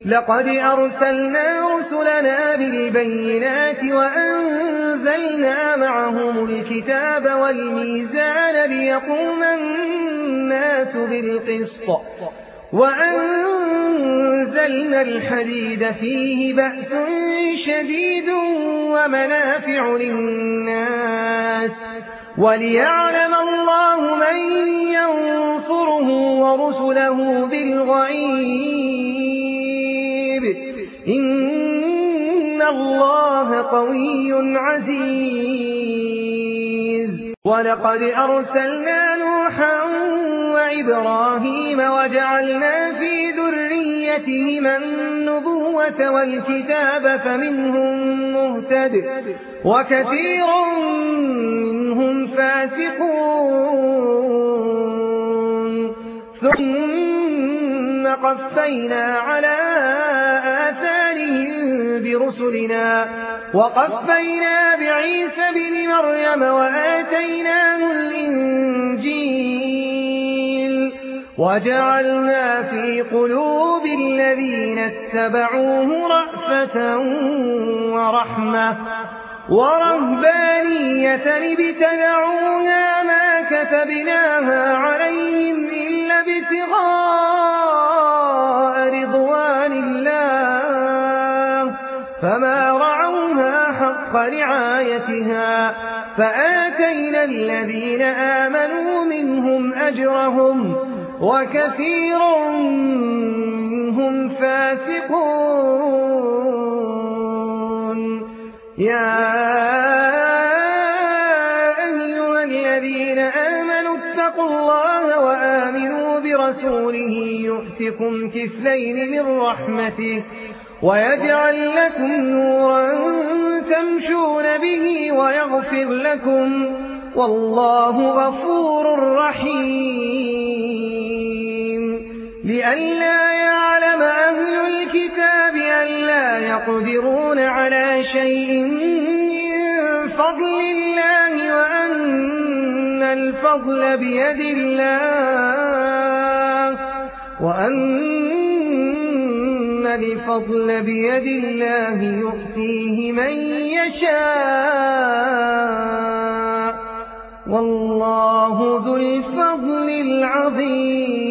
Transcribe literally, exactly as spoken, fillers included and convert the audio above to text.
لقد أرسلنا رسلنا بالبينات وأنزلنا معهم الكتاب والميزان ليقوم الناس بالقسط وأنزلنا الحديد فيه بأس شديد ومنافع للناس وليعلم الله من ينصره ورسله بالغيب إن الله قوي عزيز. ولقد أرسلنا نوحا وإبراهيم وجعلنا في ذريتهما النبوة والكتاب فمنهم مهتد وكثير منهم فاسقون ثم قفينا على آثارهم برسلنا وقفينا بعيسى بن مريم وآتيناه الإنجيل وجعلنا في قلوب الذين اتبعوه رأفة ورحمة ورهبانية ابتدعوها ما كتبناها عليهم إلا ابتغاء رضوان الله فما رعوها حق رعايتها فآتينا الذين آمنوا منهم أجرهم وكثير منهم فاسقون. يا أيها الذين آمنوا اتقوا الله وآمنوا برسوله يؤتكم كفلين من رحمته ويجعل لكم نورا تمشون به ويغفر لكم والله غفور رحيم. لئلا يعلم أهل الكتاب ألا يقدرون على شيء من فضل الله وأن الفضل بيد الله وأن الفضل بيد الله يؤتيه من يشاء والله ذو الفضل العظيم.